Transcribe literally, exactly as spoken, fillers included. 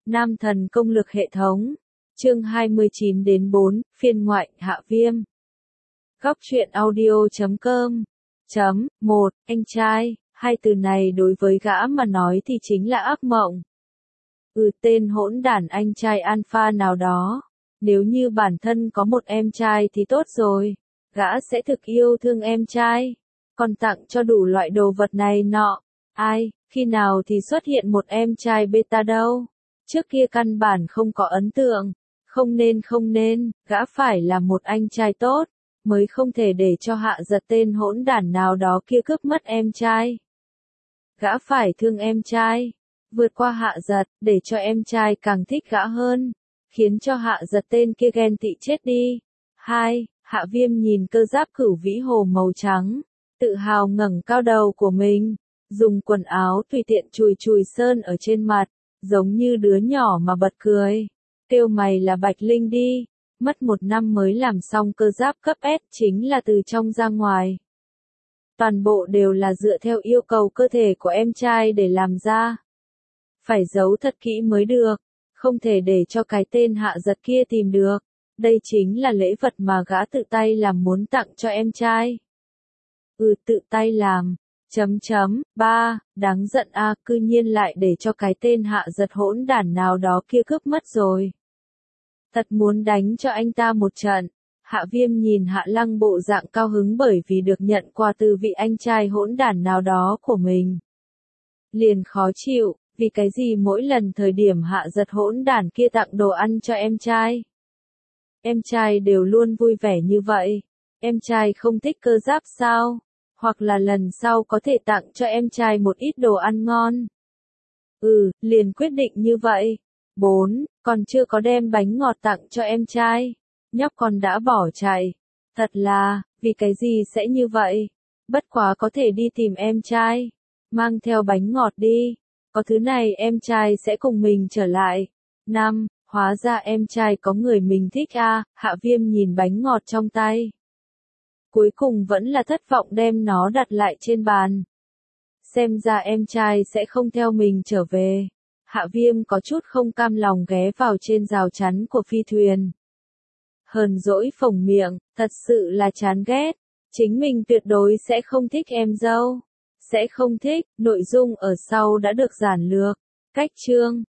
Nam thần công lực hệ thống. Chương hai mươi chín đến bốn, phiên ngoại, Hạ Viêm. Góc truyện audio chấm com. Chấm, một, anh trai, hai từ này đối với gã mà nói thì chính là ác mộng. Ừ, tên hỗn đản anh trai alpha nào đó. Nếu như bản thân có một em trai thì tốt rồi. Gã sẽ thực yêu thương em trai. Còn tặng cho đủ loại đồ vật này nọ. Ai, khi nào thì xuất hiện một em trai beta đâu. Trước kia căn bản không có ấn tượng. Không nên không nên, gã phải là một anh trai tốt. Mới không thể để cho Hạ Giật tên hỗn đản nào đó kia cướp mất em trai. Gã phải thương em trai. Vượt qua Hạ Giật, để cho em trai càng thích gã hơn. Khiến cho Hạ Giật tên kia ghen tị chết đi. Hai, Hạ Viêm nhìn cơ giáp cửu vĩ hồ màu trắng. Tự hào ngẩng cao đầu của mình. Dùng quần áo tùy tiện chùi chùi sơn ở trên mặt. Giống như đứa nhỏ mà bật cười. Kêu mày là Bạch Linh đi. Mất một năm mới làm xong cơ giáp cấp S chính là từ trong ra ngoài. Toàn bộ đều là dựa theo yêu cầu cơ thể của em trai để làm ra. Phải giấu thật kỹ mới được. Không thể để cho cái tên Hạ Giật kia tìm được. Đây chính là lễ vật mà gã tự tay làm muốn tặng cho em trai. Ừ, tự tay làm. Chấm chấm, ba, đáng giận a, cư nhiên lại để cho cái tên Hạ Giật hỗn đản nào đó kia cướp mất rồi. Thật muốn đánh cho anh ta một trận. Hạ Viêm nhìn Hạ Lăng bộ dạng cao hứng bởi vì được nhận quà từ vị anh trai hỗn đản nào đó của mình. Liền khó chịu, vì cái gì mỗi lần thời điểm Hạ Giật hỗn đản kia tặng đồ ăn cho em trai. Em trai đều luôn vui vẻ như vậy. Em trai không thích cơ giáp sao? Hoặc là lần sau có thể tặng cho em trai một ít đồ ăn ngon. Ừ, liền quyết định như vậy. Bốn, còn chưa có đem bánh ngọt tặng cho em trai. Nhóc con đã bỏ chạy. Thật là, vì cái gì sẽ như vậy? Bất quá có thể đi tìm em trai. Mang theo bánh ngọt đi. Có thứ này em trai sẽ cùng mình trở lại. Năm, hóa ra em trai có người mình thích à, Hạ Viêm nhìn bánh ngọt trong tay. Cuối cùng vẫn là thất vọng đem nó đặt lại trên bàn. Xem ra em trai sẽ không theo mình trở về. Hạ Viêm có chút không cam lòng ghé vào trên rào chắn của phi thuyền. Hờn dỗi phồng miệng, thật sự là chán ghét. Chính mình tuyệt đối sẽ không thích em dâu. Sẽ không thích, nội dung ở sau đã được giản lược. Cách chương.